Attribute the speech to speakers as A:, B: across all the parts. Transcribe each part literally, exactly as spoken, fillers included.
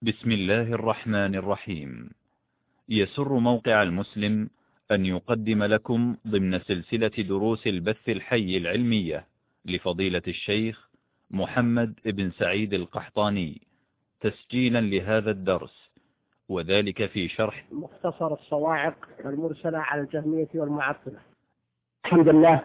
A: بسم الله الرحمن الرحيم. يسر موقع المسلم أن يقدم لكم ضمن سلسلة دروس البث الحي العلمية لفضيلة الشيخ محمد بن سعيد القحطاني تسجيلا لهذا الدرس، وذلك في شرح
B: مختصر الصواعق المرسلة على الجهمية والمعطلة. الحمد لله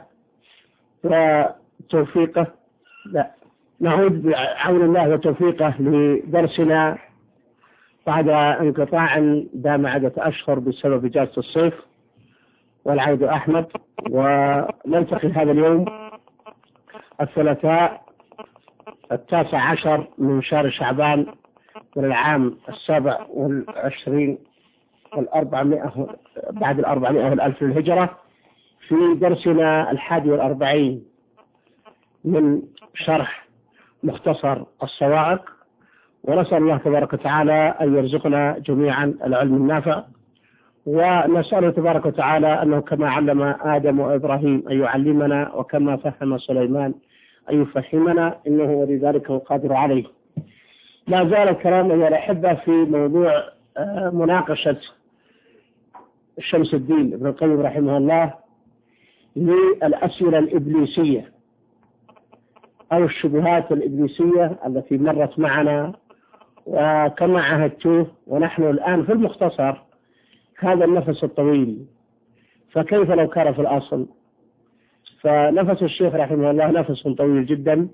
B: وتوفيقه لا نعود بعون الله وتوفيقه لدرسنا بعد انقطاع دام عدة أشهر بسبب إجازة الصيف والعيد أحمد، ونلتقي هذا اليوم الثلاثاء التاسع عشر من شهر شعبان من العام السابع والعشرين والأربعمائة بعد الأربعمائة والألف للهجرة في درسنا الحادي والأربعين من شرح مختصر الصواعق، ونسأل الله تبارك وتعالى أن يرزقنا جميعا العلم النافع، ونسأله تبارك وتعالى أنه كما علم آدم وإبراهيم أن يعلمنا، وكما فهم سليمان أن يفهمنا، إنه ولذلك القادر عليه. لا زال الكلام أيها الأحبة في موضوع مناقشة شمس الدين ابن القيم رحمه الله للأسئلة الإبليسية أو الشبهات الإبليسية التي مرت معنا، وكما عهدته ونحن الآن في المختصر هذا النفس الطويل، فكيف لو كان في الأصل؟ فنفس الشيخ رحمه الله نفس طويل جدا،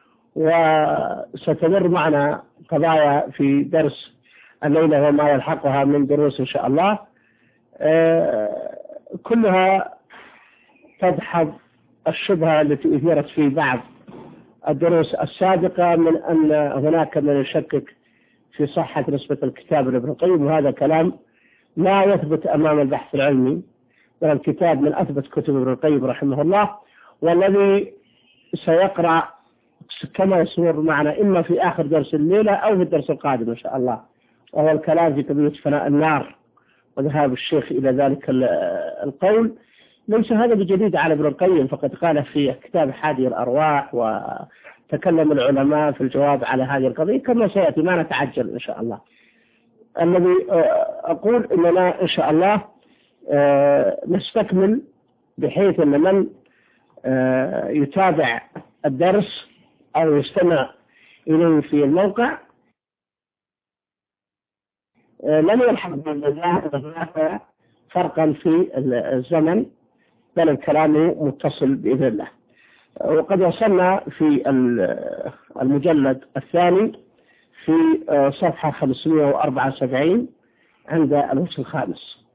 B: وستمر معنا قضايا في درس الليلة وما يلحقها من دروس إن شاء الله، كلها تدحض الشبهة التي أثيرت في بعض الدروس السابقة من أن هناك من يشكك في صحة نسبة الكتاب لابن القيم، وهذا كلام لا يثبت أمام البحث العلمي، بل الكتاب من أثبت كتب ابن القيم رحمه الله، والذي سيقرأ كما يصور معنا إما في آخر درس الليلة أو في الدرس القادم إن شاء الله، وهو الكلام في قضية فناء النار وذهاب الشيخ إلى ذلك القول. ليس هذا بجديد على ابن القيم، فقد قال في كتاب حادي الأرواح، وتكلم العلماء في الجواب على هذه القضية كما سيأتي، ما نتعجل إن شاء الله. الذي أقول إننا إن شاء الله نستكمل بحيث أن من يتابع الدرس أو يستمع إليه في الموقع لن يلحق بالله فرقا في الزمن، بل الكلام متصل بإذن الله. وقد وصلنا في المجلد الثاني في صفحة خمسمائة وأربعة وسبعين عند الوجه الخامس.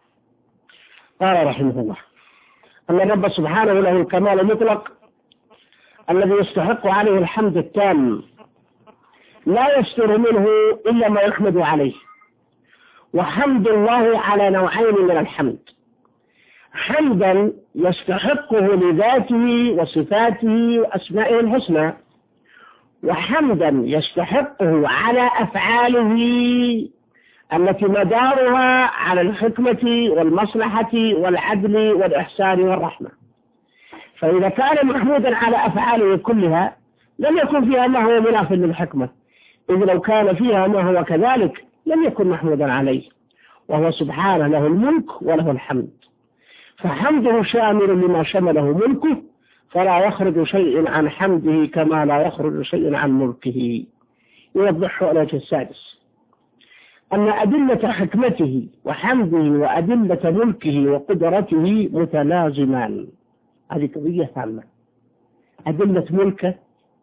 B: قال رحمه الله أن الرب سبحانه له الكمال المطلق الذي يستحق عليه الحمد التام، لا يستر منه إلا ما يحمد عليه. وحمد الله على نوعين من الحمد: حمدا يستحقه لذاته وصفاته وأسمائه الحسنى، وحمدا يستحقه على أفعاله التي مدارها على الحكمة والمصلحة والعدل والإحسان والرحمة. فإذا كان محمودا على أفعاله كلها لم يكن فيها ما هو مناف للحكمة، إذ لو كان فيها ما هو كذلك لم يكن محمودا عليه، وهو سبحانه له الملك وله الحمد، فحمده شامل لما شمله ملكه، فلا يخرج شيء عن حمده كما لا يخرج شيء عن ملكه. يوضحه الوجه السادس أن أدلة حكمته وحمده وأدلة ملكه وقدرته متلازمان. هذه قضية هامة، أدلة ملكه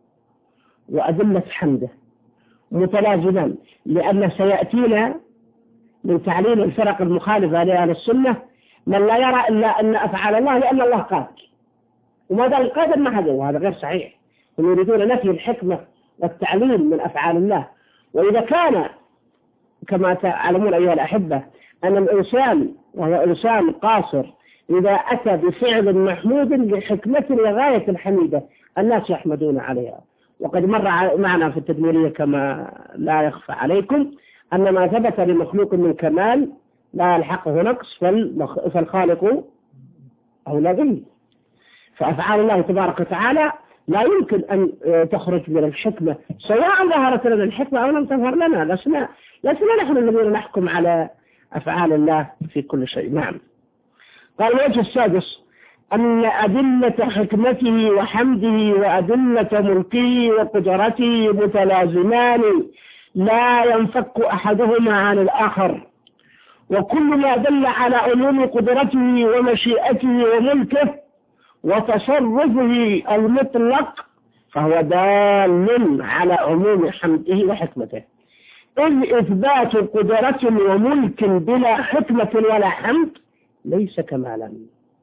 B: وأدلة حمده متلازمان، لأن سيأتينا من تعليل الفرق المخالفة لأهل السنة من لا يرى إلا أن أفعال الله لأن الله قادر، وما دام القادر ما هذا، وهذا غير صحيح. هم يريدون نفي الحكمة والتعليل من أفعال الله. وإذا كان كما تعلمون أيها الأحبة أن الإنسان وهو إنسان قاصر إذا أتى بفعل محمود لحكمة لغاية الحميدة الناس يحمدون عليها. وقد مر معنا في التدميرية كما لا يخفى عليكم أن ما ثبت لمخلوق من كمال لا يلحقه نقص فالخالق أولى به. فأفعال الله تبارك وتعالى لا يمكن أن تخرج من الحكمة سواء ظهرت لنا الحكمة أو لم تظهر لنا. لسنا لسنا نحن الذين نحكم على أفعال الله في كل شيء. نعم. قال الوجه السادس أن أدلة حكمته وحمده وأدلة ملكه وقدرته متلازمان لا ينفك أحدهما عن الآخر، وكل ما دل على عموم قدرته ومشيئته وملكه وتصرفه المطلق فهو دال على عموم حمده وحكمته، إذ إثبات قدرة وملك بلا حكمة ولا حمد ليس كمالا.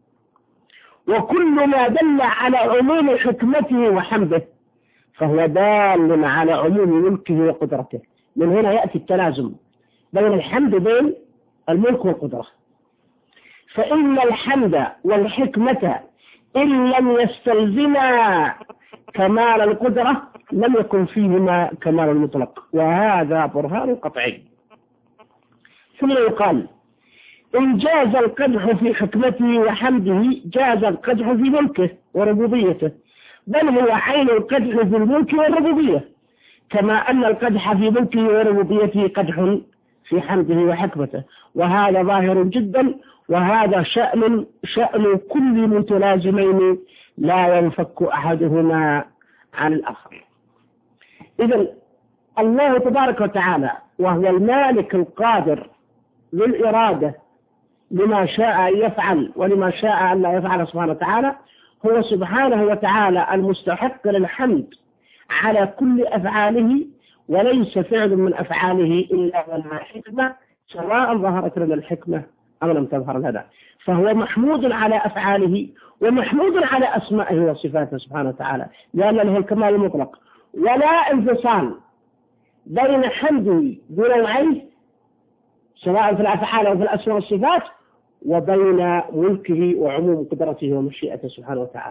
B: وكل ما دل على عموم حكمته وحمده فهو دال على عموم ملكه وقدرته. من هنا يأتي التلازم بين الحمد وبين الملك والقدرة. فإن الحمد والحكمة إن لم يستلزما كمال القدرة لم يكن فيهما كمال المطلق، وهذا برهان قطعي. ثم يقال إن جاز القدح في حكمته وحمده جاز القدح في ملكه وربوبيته، بل هو عين القدح في الملك والربوبية، كما أن القدح في ملكه وربوبيته قدح في حمده وحكمته، وهذا ظاهر جدا، وهذا شأن شأن كل متلازمين لا ينفك أحدهما عن الآخر. إذن الله تبارك وتعالى وهو المالك القادر للإرادة لما شاء أن يفعل ولما شاء أن لا يفعل سبحانه وتعالى، هو سبحانه وتعالى المستحق للحمد على كل أفعاله، وليس فعل من أفعاله إلا ولها حكمة سواء ظهرت لنا الحكمة أو لم تظهر لنا، فهو محمود على أفعاله ومحمود على أسمائه وصفاته سبحانه وتعالى، لأن له الكمال المطلق، ولا انفصال بين حمده بنوعيه سواء في الأفعال أو في الأسماء والصفات وبين ملكه وعموم قدرته ومشيئته سبحانه وتعالى.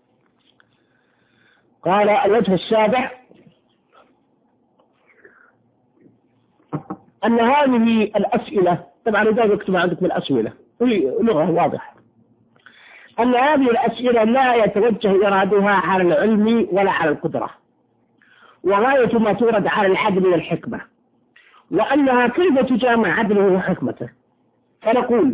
B: قال الوجه السابع أن هذه الأسئلة، طبعا إذا يكتب عندكم الأسئلة لغة واضحة، أن هذه الأسئلة لا يتوجه إرادها على العلم ولا على القدرة، وغاية ما تورد على العدل والحكمة، وأنها كيف تجامع عدله وحكمته. فنقول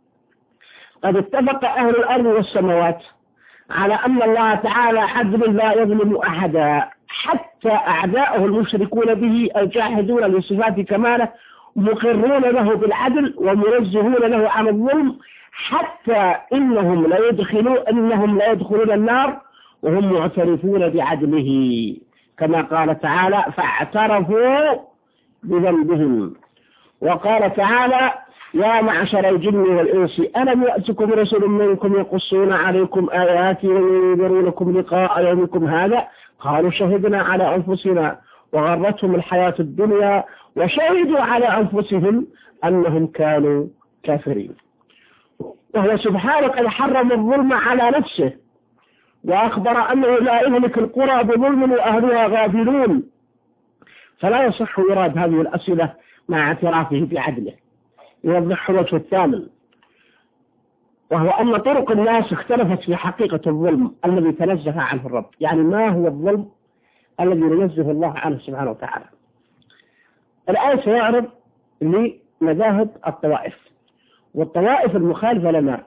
B: قد اتفق أهل الأرض والسماوات على أن الله تعالى عدل لا يظلم أحدا، حتى أعداءه المشركون به الجاحدون لصفات كماله مقرون له بالعدل ومنزهون له عن الظلم، حتى إنهم لا يدخلون إنهم لا يدخلون النار وهم معترفون بعدله، كما قال تعالى فاعترفوا بذنبهم. وقال تعالى يا معشر الجن والإنس ألم يأتكم رسل منكم يقصون عليكم آياتي وينذرونكم لقاء يومكم هذا قالوا شهدنا على أنفسنا وغرتهم الحياة الدنيا وشهدوا على أنفسهم أنهم كانوا كافرين. وهو سبحانه قد حرم الظلم على نفسه وأخبر أنه لا يهلك القرى بظلم وأهلها غافلون، فلا يصح إيراد هذه الأسئلة مع اعترافه بعدله. يوضح الوجه الثامن، وهو أن طرق الناس اختلفت في حقيقة الظلم الذي تنزه عنه الرب، يعني ما هو الظلم الذي ينزه الله عنه سبحانه وتعالى. الآن سيعرض لمذاهب الطوائف، والطوائف المخالفة لنا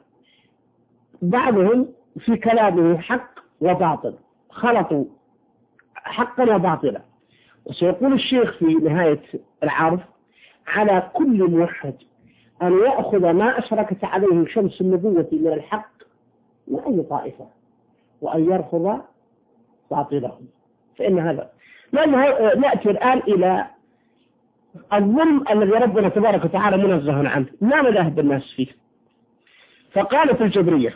B: بعضهم في كلامه حق وباطل، خلطوا حقا وباطلا. وسيقول الشيخ في نهاية العرض على كل موحد أن يأخذ ما أشركت عليه شمس النبوة من الحق وأي طائفة، وأن يرفض باطلهم. فإن هذا نأتي الآن إلى الظلم الذي ربنا تبارك وتعالى منزه عنه، ما مذاهب الناس فيه. فقالت الجبرية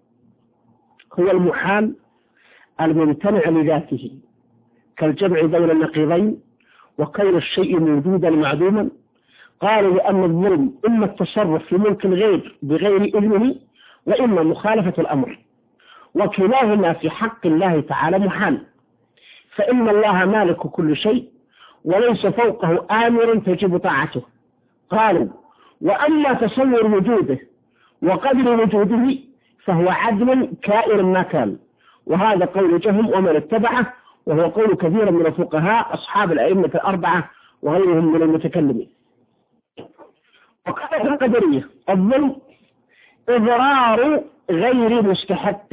B: هو المحال الممتنع لذاته كالجمع بين النقيضين وكون الشيء موجودا معدوما. قالوا لأن الظلم إما التصرف في ملك الغير بغير إذنه وإما مخالفة الأمر، وكلاهما في حق الله تعالى محال، فإن الله مالك كل شيء وليس فوقه آمر تجب طاعته. قالوا وأما تصور وجوده وقدر وجوده فهو عدل كائن ما كان، وهذا قول جهم ومن اتبعه، وهو قول كثير من الفقهاء أصحاب الأئمة الأربعة وغيرهم من المتكلمين. وقال القدرية: الظلم إضرار غير مستحق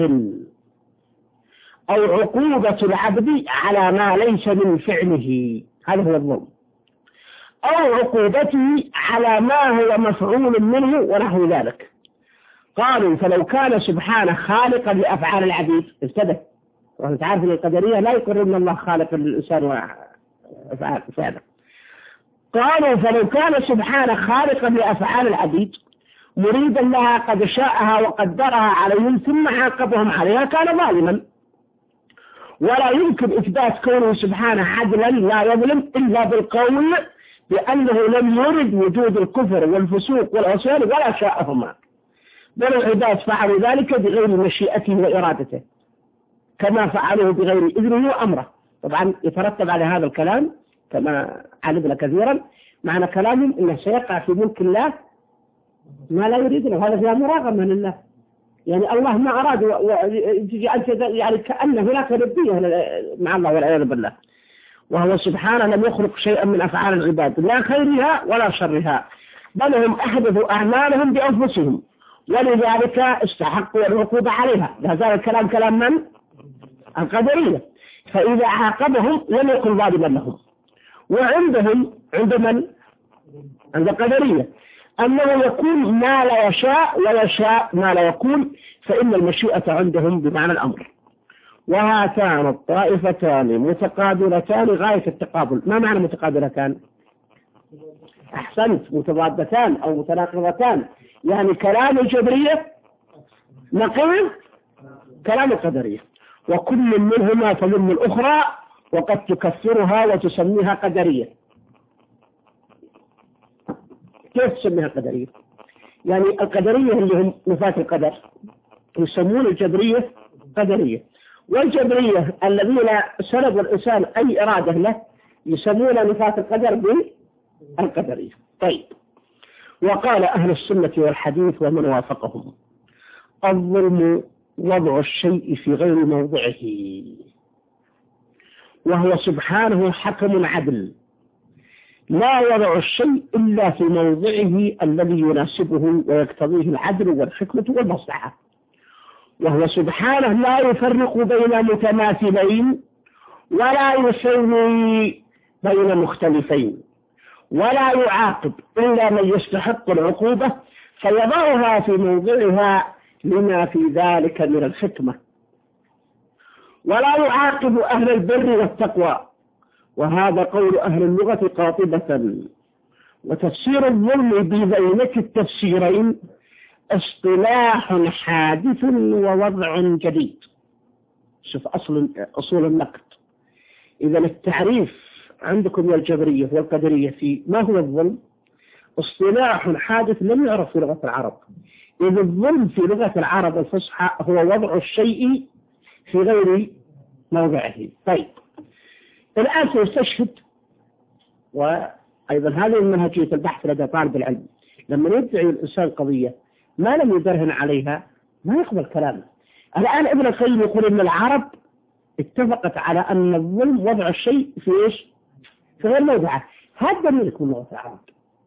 B: أو عقوبة العبد على ما ليس من فعله، هذا هو الظلم، أو عقوبته على ما هو مفعول منه ونحو ذلك. قالوا: فلو كان سبحانه خالقا لأفعال العبيد ابتدأ، وأنت عارف أن القدرية لا يقرون الله خالق للإنسان وأفعاله. قالوا: فلو كان سبحانه خالقا لأفعال العبيد مريدا لها قد شاءها وقدرها عليهم ثم عاقبهم عليها كان ظالما، ولا يمكن إثبات كونه سبحانه عدلا لا يظلم إلا بالقول بأنه لم يرد وجود الكفر والفسوق والعصيان ولا شاءهما، بل العباد فعلوا ذلك بغير مشيئته وإرادته كما فعلوه بغير إذنه وأمره. طبعا يترتب على هذا الكلام كما علمنا كثيرا معنى كلامهم إنه سيقع في ملك الله ما لا يريدنا، وهذا فيها مراغمة لله، يعني الله ما أراد يعني كأن هناك ردية مع الله والعياذ بالله، وهو سبحانه لم يخلق شيئا من أفعال العباد لا خيرها ولا شرها، بل هم أحدثوا أعمالهم بأنفسهم ولذلك استحقوا العقوبة عليها. هذا الكلام كلام من؟ القدرية. فإذا عاقبهم لم يكن ظالما لهم. وعندهم عند من؟ عند القدرية أنه يكون ما لا يشاء ويشاء ما لا يكون، فإن المشيئة عندهم بمعنى الأمر. وهاتان الطائفتان متقابلتان غاية التقابل. ما معنى متقابلتان؟ أحسنت، متضادتان أو متناقضتان، يعني كلام الجبرية نقل كلام القدرية، وكل منهما تذم الأخرى وقد تكفرها وتسميها قدرية. كيف تسميها قدرية؟ يعني القدرية اللي هم نفاة القدر يسمون الجبرية قدرية، والجبرية الذين سلبوا الإنسان أي إرادة له يسمون نفاة القدر بالقدرية. طيب، وقال أهل السنة والحديث ومن وافقهم: الظلم وضع الشيء في غير موضعه، وهو سبحانه حكم عدل لا يضع الشيء إلا في موضعه الذي يناسبه ويقتضيه العدل والحكمة والمصلحة، وهو سبحانه لا يفرق بين متماثلين ولا يسوي بين مختلفين ولا يعاقب إلا من يستحق العقوبة فيضعها في موضعها لما في ذلك من الحكمة، ولا يعاقب أهل البر والتقوى، وهذا قول أهل اللغة قاطبة. وتفسير الظلم بذينك التفسيرين اصطلاح حادث ووضع جديد. شوف أصل أصول النقد. إذا التعريف عندكم يا الجبرية والقدرية في ما هو الظلم اصطلاح حادث لم يعرف في لغة العرب. إذا الظلم في لغة العرب الفصحى هو وضع الشيء في غير موضعه. طيب، الآن سنستشهد، وأيضا هذه منهجية البحث لدى طالب العلم، لما يدعي الإنسان قضية ما لم يبرهن عليها ما يقبل كلامه. الآن ابن القيم يقول إن العرب اتفقت على أن الظلم وضع الشيء في إيش؟ في غير موضعه. هذا دليلك من لغة العرب.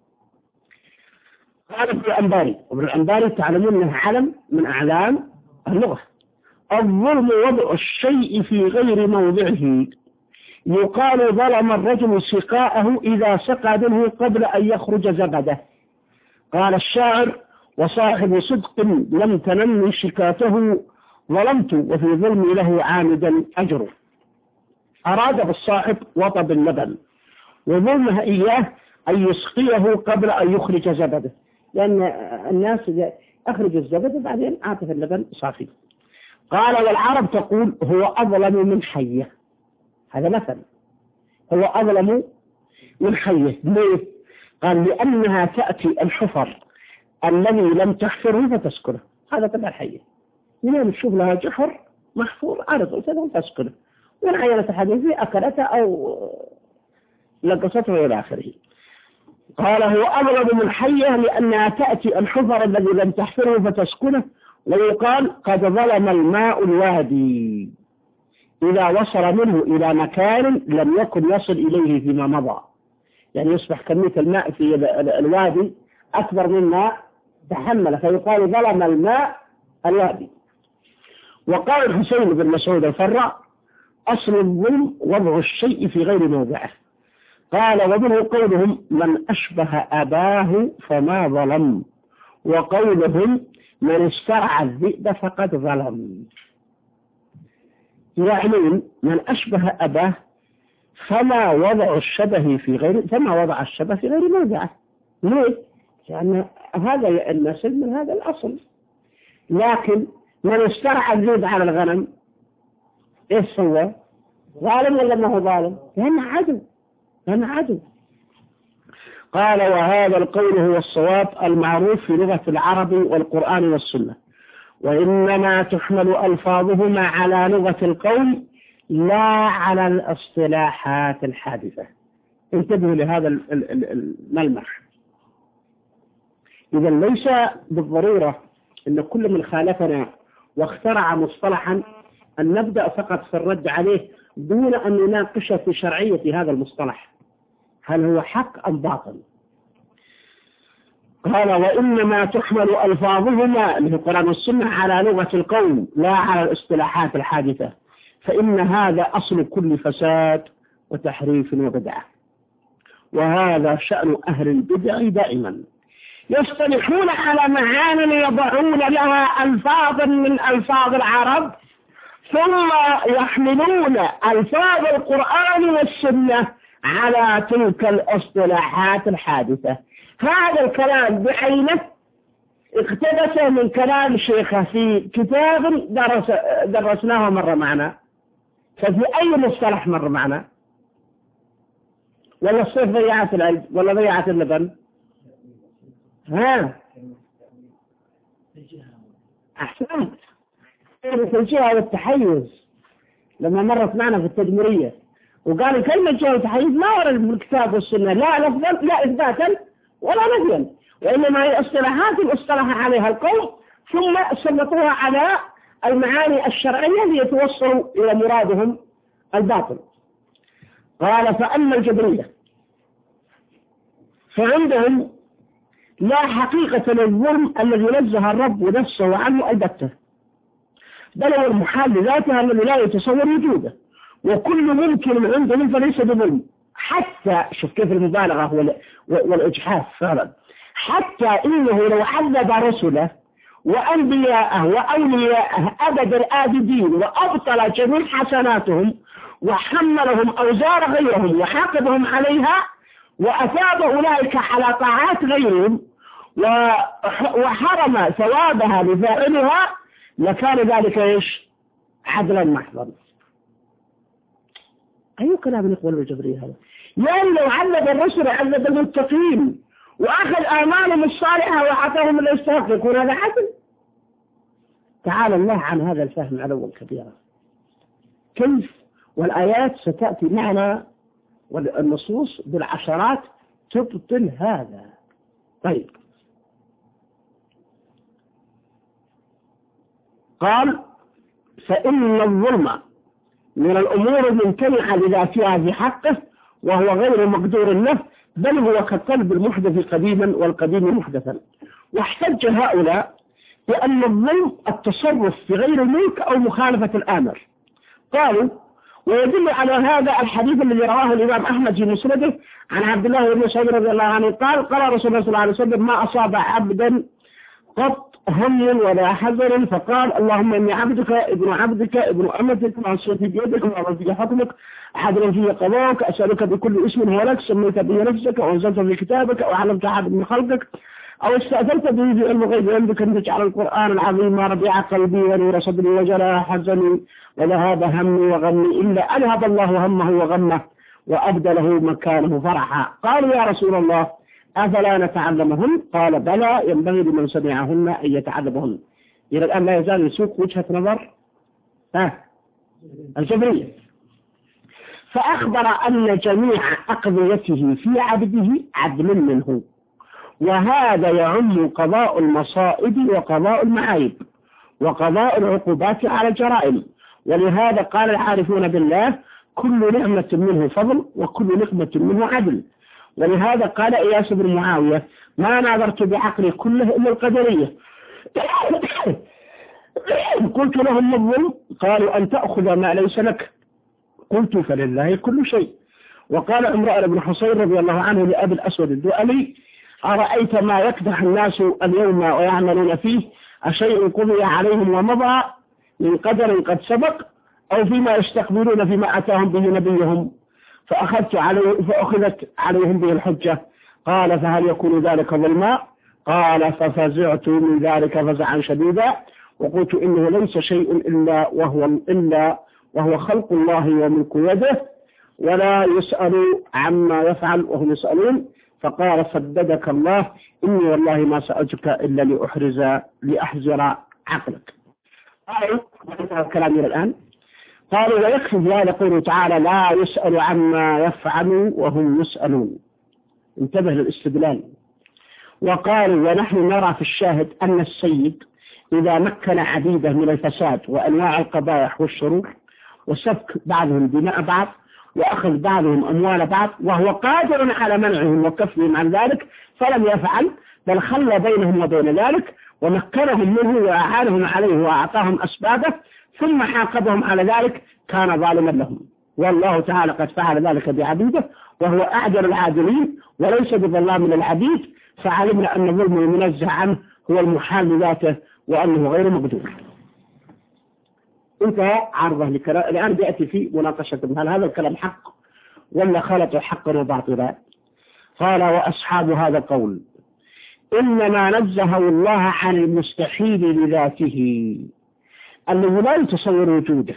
B: قال ابن الأنباري، وابن الأنباري تعلمون أنه علم من أعلام اللغة: الظلم وضع الشيء في غير موضعه، يقال ظلم الرجل سقاءه إذا سقى منه قبل أن يخرج زبده. قال الشاعر: وصاحب صدق لم تنم شكاته ظلمت وفي ظلمي له عامدا أجر. أراد بالصاحب وطب اللبن، وظلمها إياه أن يسقيه قبل أن يخرج زبده، لأن الناس أخرج الزبد بعدين أعطف اللبن صافي. قال: والعرب تقول هو أظلم من حية. هذا مثل، هو أظلم من حية. ليه؟ قال: لأنها تأتي الحفر الذي لم تحفره فتسكنه. هذا تبع الحية، منين نشوف لها جحر محفور عارض تسكنه، وإن عينت حديثي أكلته أو لقصته إلى آخره. قال: هو أظلم من حية لأنها تأتي الحفر الذي لم تحفره فتسكنه، ويقال: قد ظلم الماء الوادي. إذا وصل منه إلى مكان لم يكن يصل إليه فيما مضى، يعني يصبح كمية الماء في الوادي أكبر مما تحمل، فيقال ظلم الماء الوادي. وقال الحسين بن مسعود الفراء: أصل الظلم وضع الشيء في غير موضعه. قال: ومنه قولهم: من أشبه أباه فما ظلم، وقولهم: من استرعى الذئب فقد ظلم. يعنون من أشبه أباه فما وضع الشبه في غير فما وضع الشبه في غير موضعه. ليه؟ لأن هذا النسل من هذا الأصل. لكن من استرعى الذئب على الغنم إيش هو؟ ظالم ولا ما هو ظالم؟ لأنه عدو، لأنه عدو. قال: وهذا القول هو الصواب المعروف في لغة العرب والقرآن والسنة، وإنما تحمل ألفاظهما على لغة القول لا على الاصطلاحات الحادثة. انتبهوا لهذا الملمح. إذا ليس بالضرورة أن كل من خالفنا واخترع مصطلحا أن نبدأ فقط في الرد عليه دون أن نناقش في شرعية هذا المصطلح، هل هو حق أم باطل. قال: وإنما تحمل ألفاظهما من القرآن والسنة على لغة القول لا على الاصطلاحات الحادثة، فإن هذا أصل كل فساد وتحريف وبدعة، وهذا شأن أهل البدع دائما، يصطلحون على معان يضعون لها ألفاظا من ألفاظ العرب ثم يحملون ألفاظ القرآن والسنة على تلك الاصطلاحات الحادثة. هذا الكلام بعينه اقتبس من كلام شيخه في كتاب درس درسناه مرة معنا. ففي أي مصطلح مرة معنا؟ ولا الصيف ضيعت العلم ولا ضيعت اللبن؟ ها أحسنت. في الجهة والتحيز لما مرت معنا في التدميرية وقال كلمة جهة والتحيز ما ورد بالكتاب والسنة لا لفظا لا إثباتا ولا نفيا، وإنما هي اصطلاحات اصطلح عليها القوم ثم سلطوها على المعاني الشرعية ليتوصلوا إلى مرادهم الباطل. قال: فأما الجبرية فعندهم لا حقيقة للظلم الذي نزه الرب نفسه عنه البتة، بل هو المحال لذاتها الذي لا يتصور وجوده، وكل ممكن عندهم فليس بظلم. حتى شوف كيف المبالغة والإجحاف فعلا، حتى إنه لو عذب رسله وأنبياءه وأولياءه أبد الآبدين وأبطل جميع حسناتهم وحملهم أوزار غيرهم وحاقبهم عليها وأثاب أولئك على طاعات غيرهم وحرم ثوابها لفاعلها، لكان ذلك إيش؟ عدلا محضا. أي كلام يقول الجبرية هذا؟ يعني لو عذب الرسل عذب المتقين وأخذ آمالهم الصالحة وعطاهم اللي يستحق، يكون هذا عدل؟ تعالى الله عن هذا الفهم علوا كبيرا. كيف؟ والآيات ستأتي معنا والنصوص بالعشرات تبطل هذا. طيب، قال: فإن الظلم من الأمور الممتنعة لذاتها في حقه وهو غير مقدور له، بل هو كالطلب المحدث قديما والقديم محدثا. واحتج هؤلاء بأن الظلم التصرف في غير الملك أو مخالفة الآمر. قالوا: ويدل على هذا الحديث الذي رواه الإمام أحمد في مسنده عن عبد الله بن مسعود رضي الله عنه قال: قال رسول الله صلى الله عليه وسلم: ما أصاب عبدا قط هم ولا حزن فقال: اللهم إني عبدك ابن عبدك ابن أمتك معصيتي بيدك وعرضي حكمك عدلا في قضاءك، أسألك بكل اسم هو لك سميت به نفسك وأنزلت في كتابك أو علمت أحد من خلقك أو استأثرت به في علم الغيب عندك أن تجعل القرآن العظيم ربيع قلبي ونور صدري وجلاء حزني وذهاب همي وغمي إلا أذهب الله همه وغمه وأبدله مكانه فرحا. قالوا: يا رسول الله أفلا نتعلمهن؟ قال: بلى، ينبغي لمن سمعهن أن يتعلمهن. إلى الآن لا يزال يسوق وجهة نظر ها الجبرية، فأخبر أن جميع أقضيته في عبده عدل منه، وهذا يعم قضاء المصائب وقضاء المعايب وقضاء العقوبات على الجرائم ولهذا قال العارفون بالله كل نعمة منه فضل وكل نقمة منه عدل. ولهذا قال إياس بن معاوية ما ناظرت بعقلي كله إلا القدرية. قلت لهم الظلم؟ قالوا أن تأخذ ما ليس لك. قلت فلله كل شيء. وقال عمران بن حصين رضي الله عنه لأبي الأسود الدؤلي أرأيت ما يكدح الناس اليوم ويعملون فيه أشيء قضي عليهم ومضى من قدر قد سبق أو فيما يستقبلون فيما أتاهم به نبيهم فأخذت عليه فأخذت عليهم به الحجة. قال فهل يكون ذلك ظلما؟ قال ففزعت من ذلك فزعا شديدا وقلت إنه ليس شيء إلا وهو إلا وهو خلق الله وملك يده ولا يسأل عما يفعل وهم يسألون. فقال سددك الله إني والله ما سألتك إلا لأحرز لأحزر عقلك. قالوا الكلام إلى الآن قالوا ويكفي هذا قوله تعالى لا يسأل عما يفعل وهم يسألون. انتبه للاستدلال. وقالوا ونحن نرى في الشاهد أن السيد إذا مكن عبيده من الفساد وأنواع القبائح والشرور وسفك بعضهم دماء بعض وأخذ بعضهم أموال بعض وهو قادر على منعهم وكفهم عن ذلك فلم يفعل بل خلى بينهم وبين ذلك ومكنهم منه وأعانهم عليه وأعطاهم أسبابه ثم عاقبهم على ذلك كان ظالما لهم. والله تعالى قد فعل ذلك بعبيده وهو أعدل العادلين وليس بظلام للعبيد فعلمنا أن الظلم المنزه عنه هو المحال بذاته وأنه غير مقدور. انتهى عرضه لكلام. الآن بيأتي في مناقشة هل هذا الكلام حق ولا خلط حقا وباطلا؟ قال وأصحاب هذا القول إنما نزه الله عن المستحيل لذاته الذي لا يتصور وجوده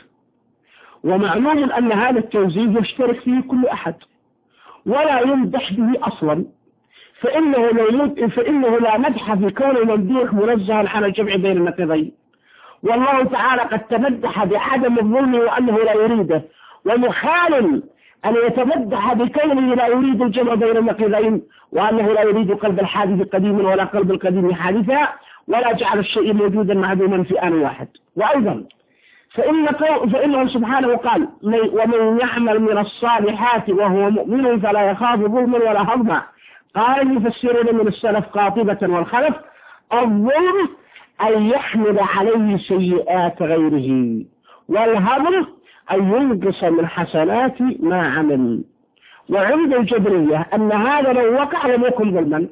B: ومعلوم أن هذا التنزيه يشترك فيه كل أحد ولا يمدح به أصلا فإنه, فإنه لا مدح في كون الممدوح منزها عن الجمع بين النقيضين. والله تعالى قد تمدح بعدم الظلم وأنه لا يريده ومحال أن يتمدح بكونه لا يريد الجمع بين النقيضين وأنه لا يريد قلب الحادث قديما ولا قلب القديم حادثا ولا جعل الشيء موجودا معدوما في آن واحد. وأيضا فإن فإنه سبحانه قال ومن يعمل من الصالحات وهو مؤمن فلا يخاف ظلما ولا هضما. قال المفسرون من السلف قاطبة والخلف الظلم أن يحمل عليه سيئات غيره والهضم أن ينقص من حسنات ما عمل. وعند الجبرية أن هذا لو وقع لم يكن ظلما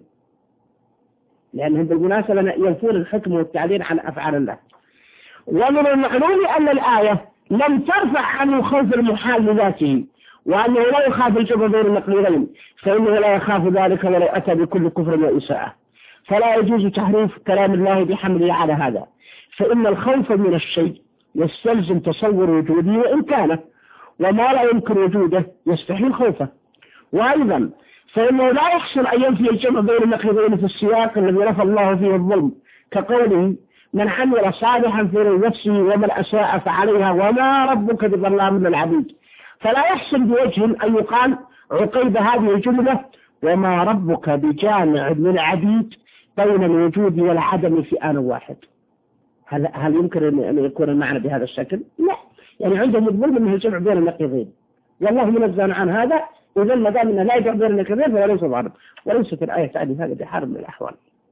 B: لأنهم بالمناسبة ينفون الحكم والتعديل عن أفعال الله. ومن المعلوم أن الآية لم ترفع عن الخوف المحال لذاته وأنه لا يخاف الجمع بين النقيضين فإنه لا يخاف ذلك ولو أتى بكل كفر وإساءة فلا يجوز تحريف كلام الله بحمله على هذا فإن الخوف من الشيء يستلزم تصور وجوده وإمكانه وما لا يمكن وجوده يستحيل خوفه. وأيضا فإنه لا يحصل أن ينفي الجمع بين النقيضين في السياق الذي نفى الله فيه الظلم كقوله من عمل صالحا فلنفسه ومن أساء فعليها وما ربك بظلام للعبيد. فلا يحصل بوجه أن يقال عقيب هذه الجملة وما ربك بجامع للعبيد بين الوجود والعدم في آن واحد. هل, هل يمكن أن يكون المعنى بهذا الشكل؟ لا. يعني عندهم الظلم أنه الجمع بين النقيضين والله منزه عن هذا إذا ما دام أنه لا يجمع بين النقيضين فهو ليس ظالم وليست الآية تعني هذا بحال من الأحوال.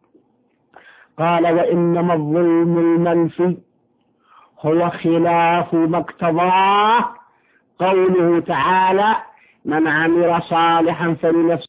B: قال وإنما الظلم المنفي هو خلاف ما اقتضاه قوله تعالى من عمل صالحا فلنفسه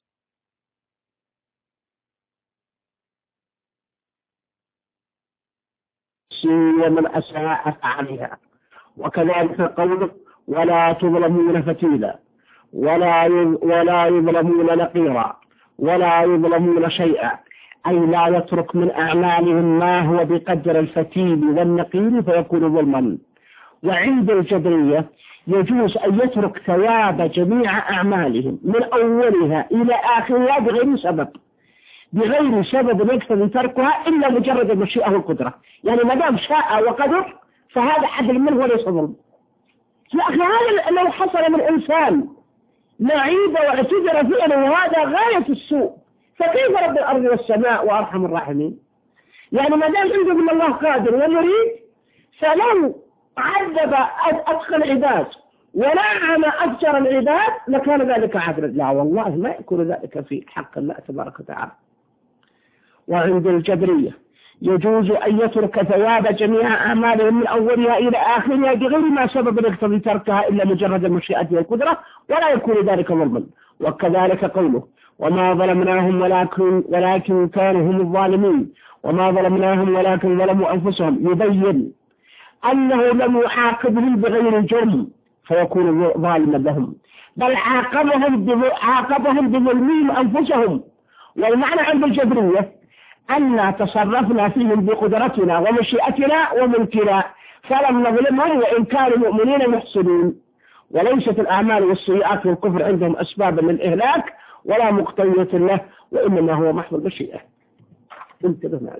B: ومن أساء فعليها. وكذلك قوله ولا تظلمون فتيلا ولا ولا يظلمون نقيرا ولا يظلمون شيئا أي لا يترك من أعمالهم ما هو بقدر الفتيل والنقير فيكون ظلما. وعند الجبرية يجوز أن يترك ثواب جميع أعمالهم من أولها إلى آخرها بغير سبب بغير سبب يقتضي تركها إلا مجرد المشيئة والقدرة. يعني ما دام شاء وقدر فهذا عدل منه وليس ظلم. يا أخي هذا لو حصل من إنسان لعيب واعتذر فعله وهذا غاية السوء فكيف رب الأرض والسماء وأرحم الراحمين؟ يعني ما دام عنده من الله قادر ويريد فلو عذب أتقى العباد ونعم أفجر العباد لكان ذلك عدلا. لا والله ما يكون ذلك في حق الله تبارك وتعالى. وعند الجبرية يجوز أن يترك ثواب جميع أعمالهم من أولها إلى آخرها بغير ما سبب يقتضي تركها إلا مجرد المشيئة والقدرة، ولا يكون ذلك ظلما. وكذلك قوله وما ظلمناهم ولكن, ولكن كانوا هم الظالمين، وما ظلمناهم ولكن ظلموا أنفسهم، يبين أنه لم يعاقبهم بغير جرم فيكون ظالما لهم، بل عاقبهم عاقبهم بظلمهم أنفسهم. والمعنى عند الجبرية أن تصرفنا فيهم بقدرتنا ومشيئتنا وملكنا فلم نظلمهم وإن كانوا مؤمنين محسنين. وليست الأعمال والسيئات والكفر عندهم أسبابا للإهلاك ولا مقتضية له، وإنما هو محض المشيئة. انتبه معنا.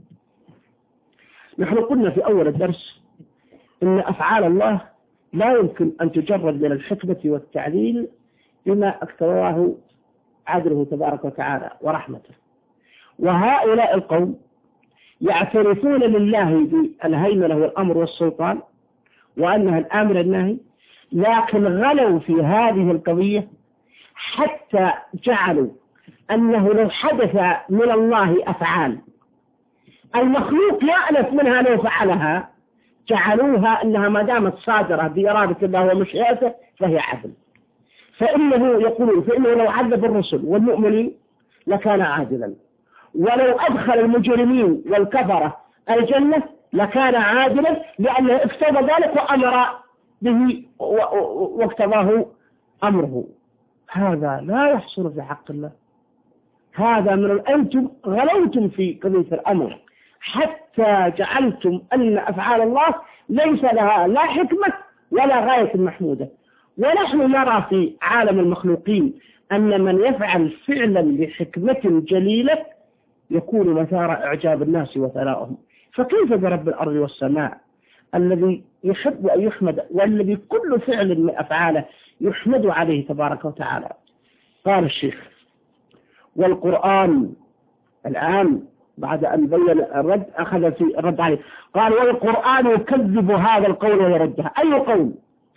B: نحن قلنا في أول الدرس إن أفعال الله لا يمكن أن تجرد من الحكمة والتعليل بما اقتضاه عدله تبارك وتعالى ورحمته. وهؤلاء القوم يعترفون لله بالهيمنة والأمر والسلطان وأنها الآمر الناهي، لكن غلوا في هذه القضية حتى جعلوا أنه لو حدث من الله أفعال المخلوق يألف منها لو فعلها جعلوها أنها ما دامت صادرة بإرادة الله ومشيئته فهي عدل. فإنه يقولون فإنه لو عذب الرسل والمؤمنين لكان عادلا، ولو أدخل المجرمين والكفرة الجنة لكان عادلا لأنه اقتضى ذلك وأمر به واقتضاه أمره. هذا لا يحصل في حق الله. هذا من أنتم غلوتم في قضية الأمر حتى جعلتم أن أفعال الله ليس لها لا حكمة ولا غاية محمودة. ونحن نرى في عالم المخلوقين أن من يفعل فعلا بحكمة جليلة يكون مثار إعجاب الناس وثنائهم، فكيف برب الأرض والسماء الذي يحب أن يحمد والذي كل فعل من أفعاله يحمد عليه تبارك وتعالى. قال الشيخ والقرآن الآن بعد أن بين الرد أخذ في الرد عليه قال والقرآن يكذب هذا القول ويرده. أي قول؟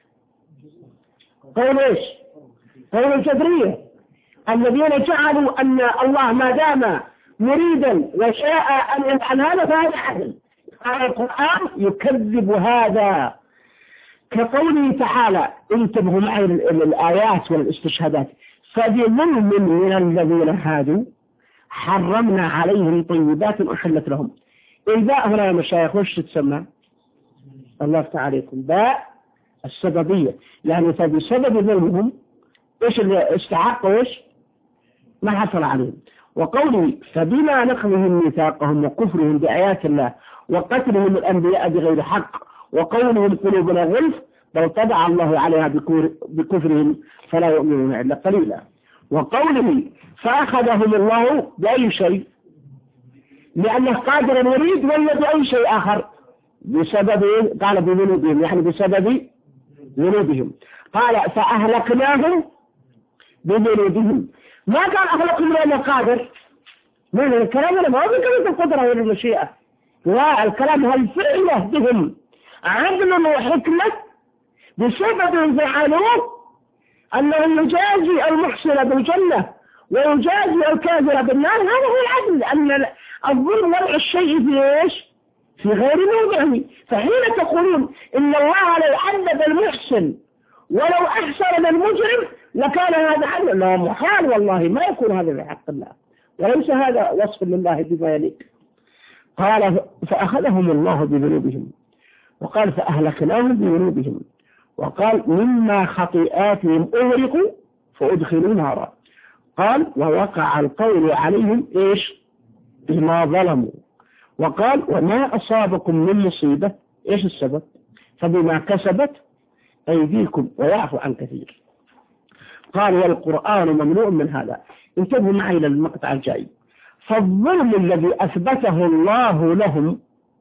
B: قول إيش؟ قول الجبرية الذين جعلوا أن الله ما دام مريدا وشاء أن يفعل هذا فهذا عدل. قال القرآن يكذب هذا كقوله تعالى انتبهوا معي للآيات والاستشهادات فبظلم من الذين هادوا حرمنا عليهم طيبات أحلت لهم. الباء هنا يا مشايخ وش تسمى؟ الله يفتح عليكم باء السببية، يعني فبسبب ظلمهم ايش اللي استحقوا ايش ما حصل عليهم. وقوله فبما نقضهم ميثاقهم وكفرهم بآيات الله وقتلهم الأنبياء بغير حق وقولهم قلوبنا غلف بل طبع الله عليها بكفرهم فلا يؤمنون إلا قليلا. وقوله فأخذهم الله بأي شيء لأنه قادر يريد ولا بأي شيء آخر بسبب قال بذنوبهم يعني بسبب ذنوبهم. قال فأهلكناهم بذنوبهم ما قال أهلكهم لأنه قادر. من الكلام ما هو بكلمة القدرة ولا المشيئة، لا الكلام هل فعله بهم عدل وحكمة بسبب فعلوه أنه يجازي المحسن بالجنة ويجازي الكافر بالنار. هذا هو العدل، أن الظلم وضع الشيء في إيش؟ في غير موضعه. فحين تقولون إن الله لو عذب المحسن ولو أحسن المجرم لكان هذا عدل، لا محال والله ما يكون هذا بحق الله وليس هذا وصف لله بما يليق. قال فأخذهم الله بذنوبهم وقال فأهلكناهم بذنوبهم وقال مما خطيئاتهم أغرقوا فأدخلوا نارا. قال ووقع القول عليهم إيش بما ظلموا. وقال وما أصابكم من مصيبة إيش السبب فبما كسبت أيديكم ويعفو عن كثير. قال والقرآن ممنوع من هذا. انتبهوا معي إلى المقطع الجاي. فالظلم الذي أثبته الله لهم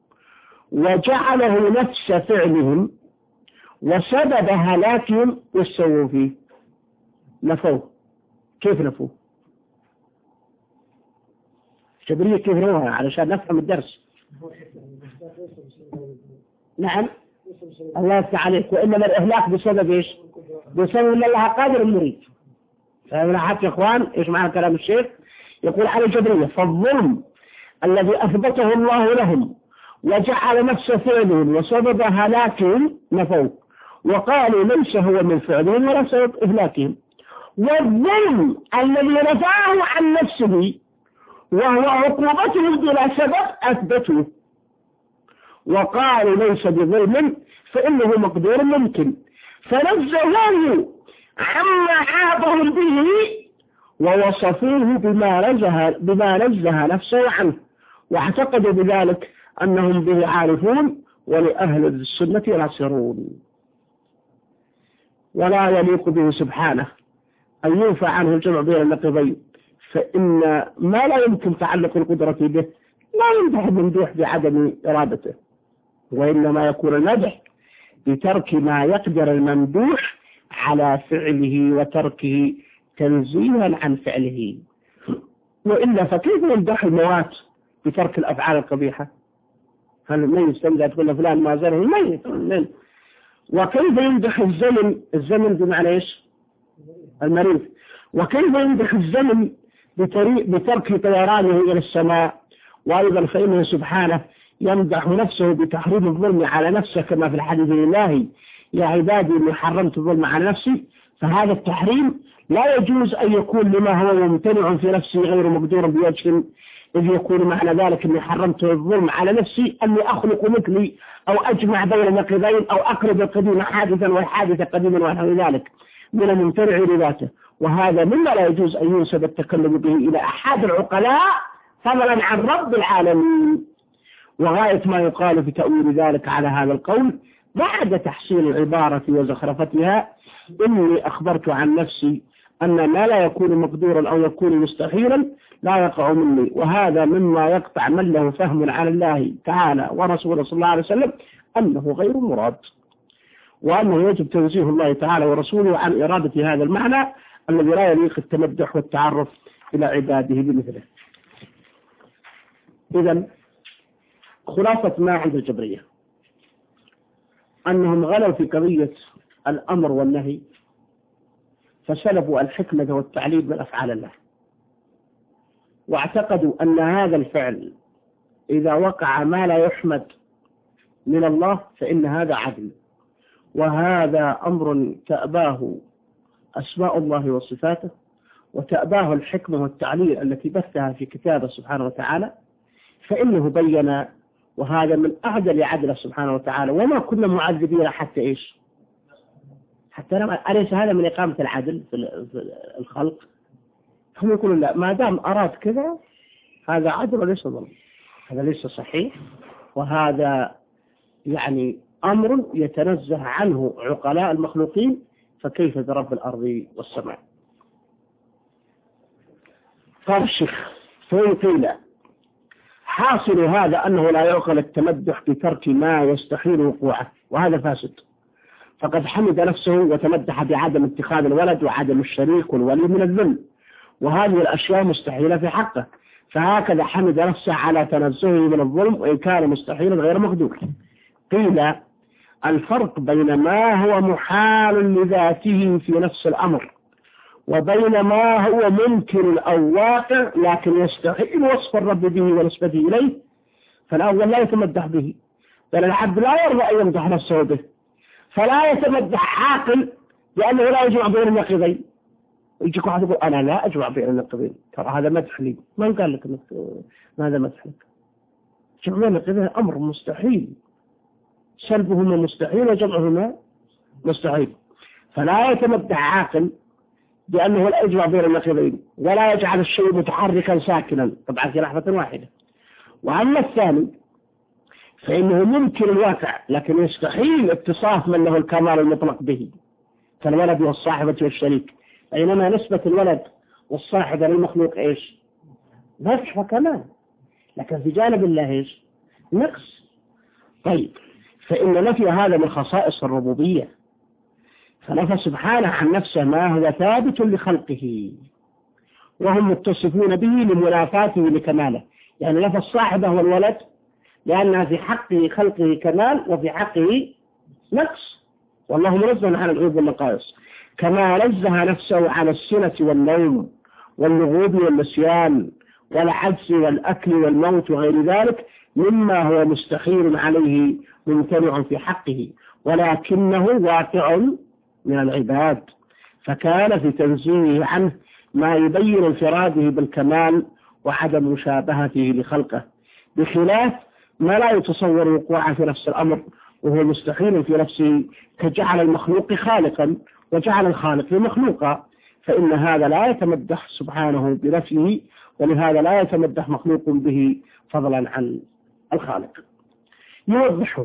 B: وجعله نفس فعلهم وسبب هلاكهم وسووا فيه نفوه. كيف نفوه؟ جبرية كيف نفوها علشان نفهم الدرس. نعم الله يفتح عليك. وإنما الإهلاك بسبب إيش؟ بسبب أن الله قادر مريد. فهنا حتى يا إخوان إيش معنى كلام الشيخ؟ يقول على الجبرية: فالظلم الذي أثبته الله لهم وجعل نفس فعلهم وسبب هلاكهم نفوه، وقالوا ليس هو من فعلهم ولا سبب إهلاكهم. والظلم الذي رفعه عن نفسه وهو عقوبته بلا سبب أثبته، وقالوا ليس بظلم فإنه مقدور ممكن، فنزهوه عما عابهم به ووصفوه بما نزه بما نزه نفسه عنه، واعتقدوا بذلك أنهم به عارفون ولأهل السنة ناصرون. ولا يليق به سبحانه أن ينفع عنه الجمع بين النقيضين، فإن ما لا يمكن تعلق القدرة به لا يمدح الممدوح بعدم إرادته، وإنما يكون المدح بترك ما يقدر الممدوح على فعله وتركه تنزيها عن فعله. وإلا فكيف يمدح الموات بترك الأفعال القبيحة؟ هل الميت تنزل تقول فلان ما زره الميت؟ وكيف يمدح الزمن؟ الزمن بمعنى إيش؟ المريض. وكيف يمدح الزمن بترك طيرانه إلى السماء؟ وأيضا فإنه سبحانه يمدح نفسه بتحريم الظلم على نفسه، كما في الحديث الإلهي: يا عبادي إني حرمت الظلم على نفسي. فهذا التحريم لا يجوز أن يكون لما هو ممتنع في نفسه غير مقدور بوجه، إذ يكون معنى ذلك أني حرمت الظلم على نفسي أني أخلق مثلي أو أجمع بين نقيضين أو أقرب القديم حادثا والحادث قديما ونحو ذلك من الممتنع لذاته، وهذا مما لا يجوز أن ينسب التكلم به إلى أحد العقلاء فضلا عن رب العالمين. وغاية ما يقال في تأويل ذلك على هذا القول بعد تحسين العبارة وزخرفتها: إني أخبرت عن نفسي أن ما لا يكون مقدورا أو يكون مستحيلا لا يقع مني، وهذا مما يقطع من له فهم عن الله تعالى ورسوله صلى الله عليه وسلم أنه غير مراد، وأنه يجب تنزيه الله تعالى ورسوله عن إرادة هذا المعنى الذي لا يليق التمدح والتعرف إلى عباده بمثله. إذن خلاصة ما عند الجبرية أنهم غلوا في قضية الأمر والنهي، فسلبوا الحكمة والتعليل من أفعال الله، واعتقدوا أن هذا الفعل إذا وقع ما لا يحمد من الله فإن هذا عدل، وهذا أمر تأباه أسماء الله وصفاته وتأباه الحكمة والتعليل التي بثها في كتابه سبحانه وتعالى، فإنه بين، وهذا من أعدل عدله سبحانه وتعالى: وما كنا معذبين حتى إيش؟ حتى لما أليس هذا من إقامة العدل في الخلق؟ هم يقولون لا، ما دام أراد كذا هذا عدل وليس ظلم، هذا ليس صحيح، وهذا يعني أمر يتنزه عنه عقلاء المخلوقين، فكيف برب الأرض والسماء؟ قال الشيخ: فقيل حاصل هذا أنه لا يعقل التمدح بترك ما يستحيل وقوعه، وهذا فاسد، فقد حمد نفسه وتمدح بعدم اتخاذ الولد وعدم الشريك والولي من الذل، وهذه الأشياء مستحيلة في حقه، فهكذا حمد نفسه على تنزهه من الظلم وإن كان مستحيلا غير مقدور. قيل الفرق بين ما هو محال لذاته في نفس الأمر وبين ما هو ممكن أو واقع لكن يستحيل وصف الرب به ونسبته إليه، فالأول لا يتمدح به، بل العبد لا يرضى أن يمدح نفسه به، فلا يتمدح عاقل لأنه لا يجمع بين النقيضين. يجيك واحد يقول أنا لا أجمع بين النقيضين، ترى هذا مدح لي، من قال لك ماذا مدح لك؟ جمع بين النقيضين أمر مستحيل، سلبهما مستحيل وجمعهما مستحيل، فلا يتمدح عاقل بأنه لا يجمع بين النقيضين ولا يجعل الشيء متحركا ساكنا، طبعا في لحظة واحدة. وأما الثاني فإنه ممكن الواقع لكن يستحيل اتصاف من له الكمال المطلق به، كالولد والصاحبة والشريك، أينما نسبة الولد والصاحبة للمخلوق إيش؟ نفس وكمال، لكن في جانب الله إيش؟ نقص. طيب، فإن نفي هذا من خصائص الربوبية، فنفى سبحانه عن نفسه ما هو ثابت لخلقه وهم متصفون به لمنافاته لكماله، يعني نفى الصاحبة والولد لأنها في حق خلقه كمال وفي حقه نقص، والله منزه عن العيوب والنقائص، كما نزه نفسه عن السنة والنوم واللغوب والنسيان والعجز والأكل والموت وغير ذلك مما هو مستحيل عليه ممتنع في حقه، ولكنه واقع من العباد، فكان في تنزيهه عنه ما يبين انفراده بالكمال وعدم مشابهته لخلقه، بخلاف ما لا يتصور وقوعه في نفس الأمر وهو مستحيل في نفسه، كجعل المخلوق خالقا وجعل الخالق مخلوقا، فإن هذا لا يتمدح سبحانه بنفسه، ولهذا لا يتمدح مخلوق به فضلا عن الخالق. يوضحه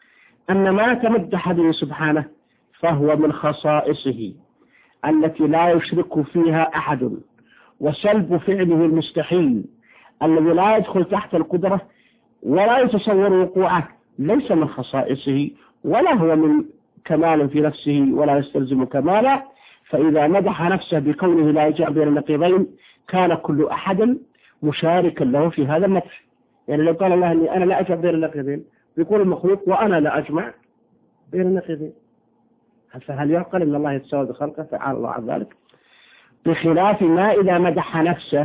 B: أن ما تمدح به سبحانه فهو من خصائصه التي لا يشرك فيها أحد، وسلب فعله المستحيل الذي لا يدخل تحت القدرة ولا يتصور وقوعه ليس من خصائصه ولا هو من كمال في نفسه ولا يستلزم كمالا، فإذا مدح نفسه بكونه لا يجمع بين النقيضين كان كل أحد مشاركا له في هذا المدح. يعني لو قال الله أني أنا لا أجمع بين النقيضين يقول المخلوق وأنا لا أجمع بين النقيضين، فهل يعقل أن الله يتساوى بخلقه؟ تعالى الله عن ذلك. بخلاف ما إذا مدح نفسه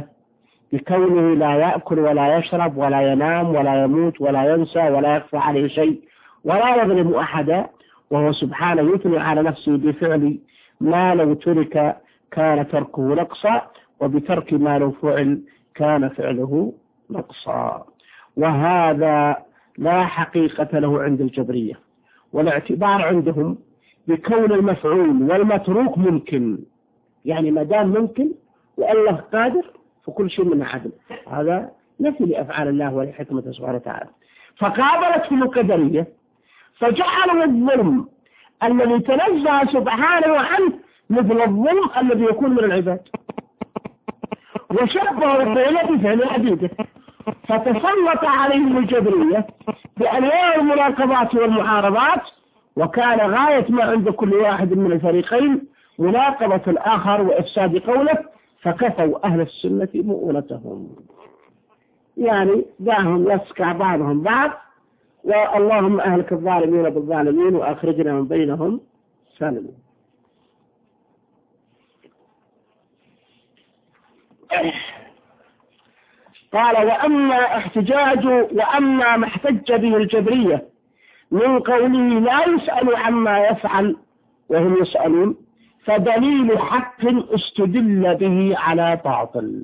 B: بكونه لا يأكل ولا يشرب ولا ينام ولا يموت ولا ينسى ولا يخفى عليه شيء ولا يظلم أحدا، وهو سبحانه يثني على نفسه بفعل ما لو ترك كان تركه نقصا، وبترك ما لو فعل كان فعله نقصا، وهذا لا حقيقة له عند الجبرية، والاعتبار عندهم بكون المفعول والمتروك ممكن، يعني ما دام ممكن والله قادر فكل شيء من عدل، هذا نفي لأفعال الله ولحكمته سبحانه وتعالى. فقابلتهم القدرية فجعلوا الظلم الذي تنزه سبحانه عنه مثل الظلم الذي يكون من العباد، وشبهوا الفعل بفعل عبيده، فتسلط عليهم الجبرية بأنواع المناقضات والمعارضات، وكان غاية ما عند كل واحد من الفريقين مناقضة الآخر وإفساد قوله، فكفوا أهل السنة مؤونتهم، يعني دعهم يسكع بعضهم بعض، واللهم أهلك الظالمين بالظالمين وأخرجنا من بينهم سالمين. قال وأما احتجاج وأما ما احتج به الجبرية من قوله لا يسأل عما يفعل وهم يسألون فدليل حق استدل به على باطل.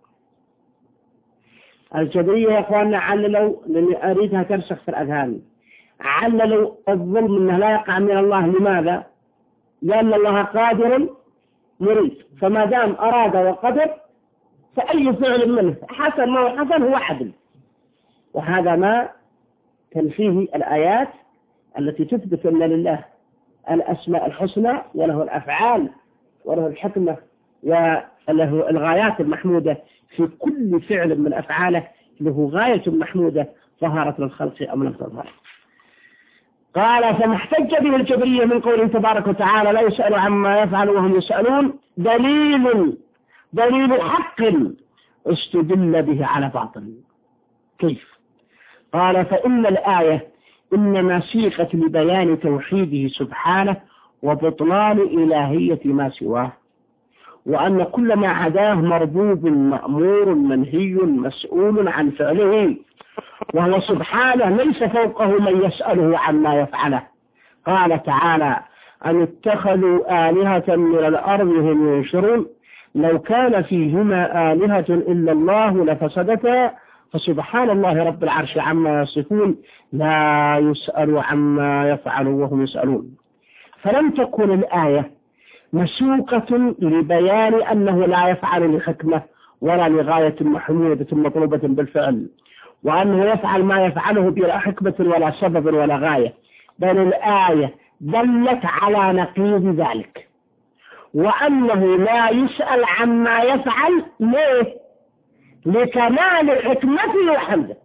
B: الجبرية يا أخواننا عللوا، لأني أريدها ترسخ في الأذهان، عللوا الظلم أنه لا يقع من الله. لماذا؟ لأن الله قادر مريد، فما دام أراد وقدر فأي فعل منه حسن ما حسن هو عدل، وهذا ما تنفيه الآيات التي تثبت أن لله الأسماء الحسنى وله الأفعال وله الحكمة وله الغايات المحمودة في كل فعل من أفعاله، له غاية محمودة ظهرت للخلق أم لم تظهر. قال فما احتج به الجبرية من قوله تبارك وتعالى لا يسأل عما يفعل وهم يسألون دليل دليل حق استدل به على باطل. كيف؟ قال فإن الآية إنما سيقت لبيان توحيده سبحانه وبطلان إلهية ما سواه، وأن كل ما عداه مربوب مأمور منهي مسؤول عن فعله، وهو سبحانه ليس فوقه من يسأله عما يفعله. قال تعالى أن اتخذوا آلهة من الأرض هم ينشرون لو كان فيهما آلهة إلا الله لفسدتا فسبحان الله رب العرش عما يصفون لا يسأل عما يفعل وهم يسألون. فلم تكن الآية مسوقة لبيان أنه لا يفعل لحكمة ولا لغاية محمودة مطلوبة بالفعل، وأنه يفعل ما يفعله بلا حكمة ولا سبب ولا غاية، بل الآية دلت على نقيض ذلك، وأنه لا يسأل عما يفعل ليه؟ لكمال حكمته وحمده.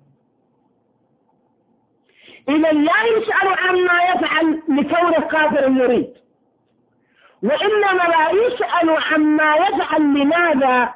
B: إذا لا يسأل عما يفعل لكونه قادر يريد، وإنما لا يسأل عما يفعل لماذا؟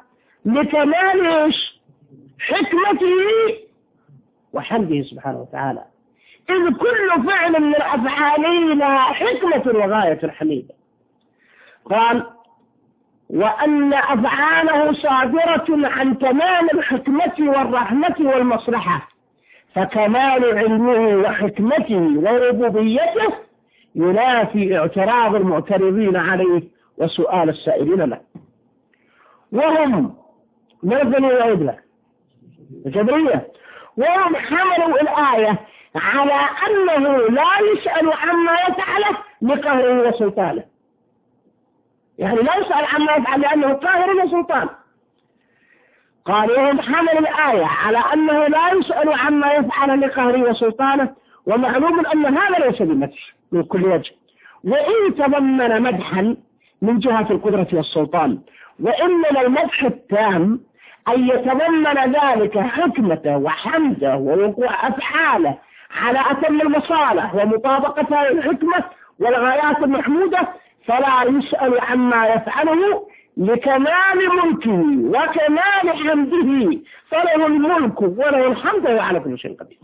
B: لكمال حكمته وحمده سبحانه وتعالى. إذ كل فعل من أفعاله لها حكمة وغاية الحميدة. قال وأن أفعاله صادرة عن تمام الحكمة والرحمة والمصلحة، فكمال علمه وحكمته وربوبيته ينافي اعتراض المعترضين عليه وسؤال السائلين له. وهم نزلوا وعدنا الجبرية، وهم حملوا الآية على أنه لا يسأل عما يفعله لقهره وسلطانه، يعني لا يسأل عما يفعل لأنه قاهر وسلطان. قالوا هم حملوا الآية على أنه لا يسأل عما يفعل لقهره وسلطانه، ومعلوم أن هذا ليس بمدح من كل وجه، وإن تضمن مدحا من جهة القدرة والسلطان، وإنما المدح التام أن يتضمن ذلك حكمته وحمده ووقوع أفعاله على أتم المصالح ومطابقة الحكمة والغايات المحمودة، فلا يسأل عما يفعله لكمال ملكه وكمال حمده، فله الملك وله الحمد وعلى كل شيء قدير.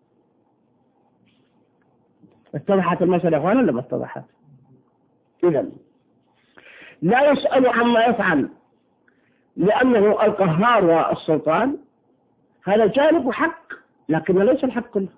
B: اتضحت المسألة أخوانا لما اتضحت؟ إذن لا يسأل عما يفعل لأنه القهار والسلطان، هذا جانب حق لكن ليس الحق كله.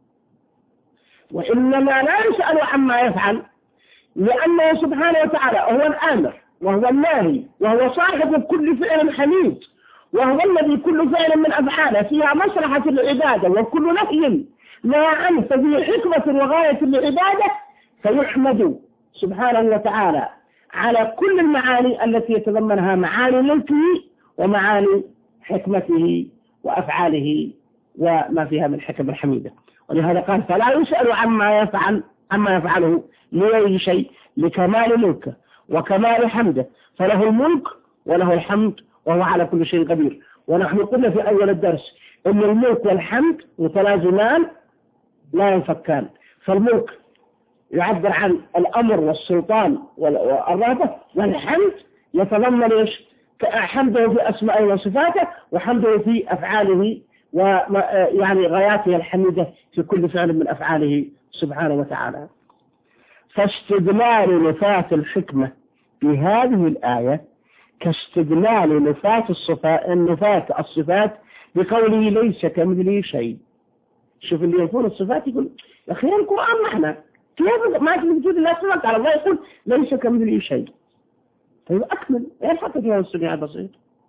B: وإنما لا يسأل عما يفعل لأنه سبحانه وتعالى هو الآمر وهو الناهي وهو صاحب كل فعل حميد، وهو الذي كل فعل من أفعاله فيها مصلحة العبادة وكل نهي لا عنه ففيه حكمة وغاية العبادة، فيحمد سبحانه وتعالى على كل المعاني التي يتضمنها معاني ملكه ومعاني حكمته وأفعاله وما فيها من حكم الحميدة. ولهذا قال فلا يسأل عما يفعل عما يفعله لأي شيء لكمال ملكه وكمال حمده، فله الملك وله الحمد وهو على كل شيء قدير. ونحن قلنا في أول الدرس أن الملك والحمد متلازمان لا ينفكان، فالملك يعبر عن الأمر والسلطان والرغبة، والحمد يتضمن إيش؟ حمده في أسمائه وصفاته وحمده في أفعاله ويعني غاياته الحميدة في كل فعل من أفعاله سبحانه وتعالى. فاستدلال نفاة الحكمة بهذه الآية كاستدلال نفاة الصفات نفاة الصفات بقوله ليس كمثله شيء. شوف اللي يقول الصفات يقول يا أخي القرآن معنا كيف ما في وجود الله سبحانه وتعالى، الله يقول ليس كمثله شيء. طيب أكمل إيه حتى فيها السميع بسيط.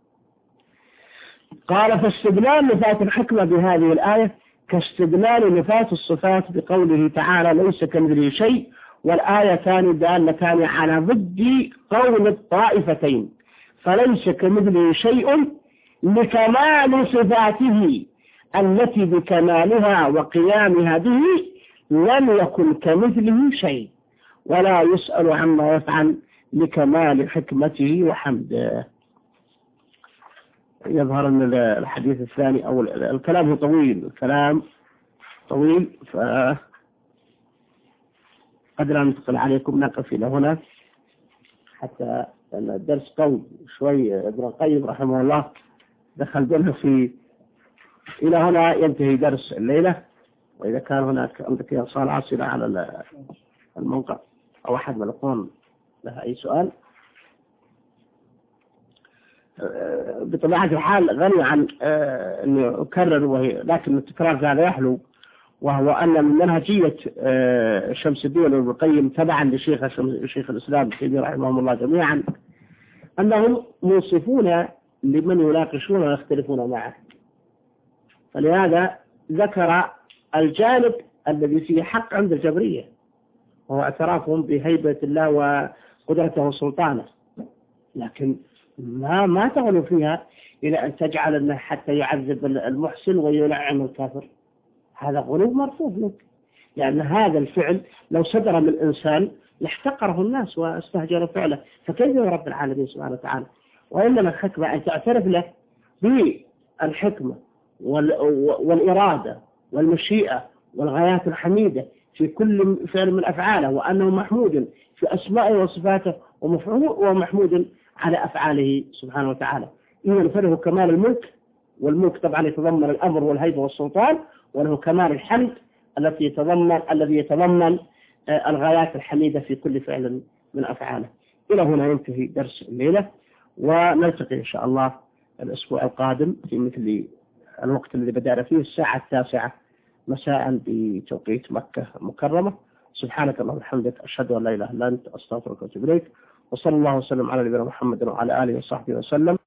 B: قال فاستدلال نفاة الحكمة بهذه الآية كاستدلال نفاة الصفات بقوله تعالى ليس كمثله شيء، والآيتان دالتان على ضد قول الطائفتين، فليس كمثله شيء لكمال صفاته التي بكمالها وقيامها به لم يكن كمثله شيء، ولا يسأل عما يفعل لكمال حكمته وحمده. يظهر أن الحديث الثاني أو الكلام طويل، الكلام طويل فقد لا ننتقل عليكم، نقف إلى هنا حتى أن الدرس طويل شوي. ابن القيم رحمه الله دخل بنا في إلى هنا ينتهي درس الليلة، وإذا كان هناك عندك إرسال عاصلة على الموقع أو أحد من الأخوان لها أي سؤال. بطبيعة الحال غني عن أن أكرر، وهي لكن التكرار هذا يحلو، وهو أن من منهجية شمس الدين وابن القيم تبعا لشيخ شيخ الإسلام ابن تيمية رحمهم الله جميعا أنهم منصفون لمن يناقشون ويختلفون معه. فلهذا ذكر الجانب الذي فيه حق عند الجبرية، وهو اعترافهم بهيبة الله وقدرته وسلطانه، لكن ما ما تغلو فيها إلى أن تجعل أنه حتى يعذب المحسن ويلعن الكافر. هذا غلو مرفوض لك، لأن هذا الفعل لو صدر من الإنسان لاحتقره الناس واستهجروا فعله، فكيف رب العالمين سبحانه وتعالى؟ وإنما الحكمة أن تعترف له بالحكمة والإرادة والمشيئة والغايات الحميدة في كل فعل من أفعاله، وأنه محمود في أسمائه وصفاته ومحمود على أفعاله سبحانه وتعالى. إذن فله كمال الملك، والملك طبعا يتضمن الأمر والهيبة والسلطان، وله كمال الحمد التي يتضمن الذي يتضمن الغايات الحميدة في كل فعل من أفعاله. إلى هنا ينتهي درس الليلة، ونلتقي إن شاء الله الأسبوع القادم في مثل الوقت الذي بدأنا فيه الساعة التاسعة مساء بتوقيت مكة المكرمة. سبحانك اللهم وبحمدك، أشهد أن لا إله إلا أنت، أستغفرك وأتوب إليك، وصلى الله وسلم على نبينا محمد وعلى آله وصحبه وسلم.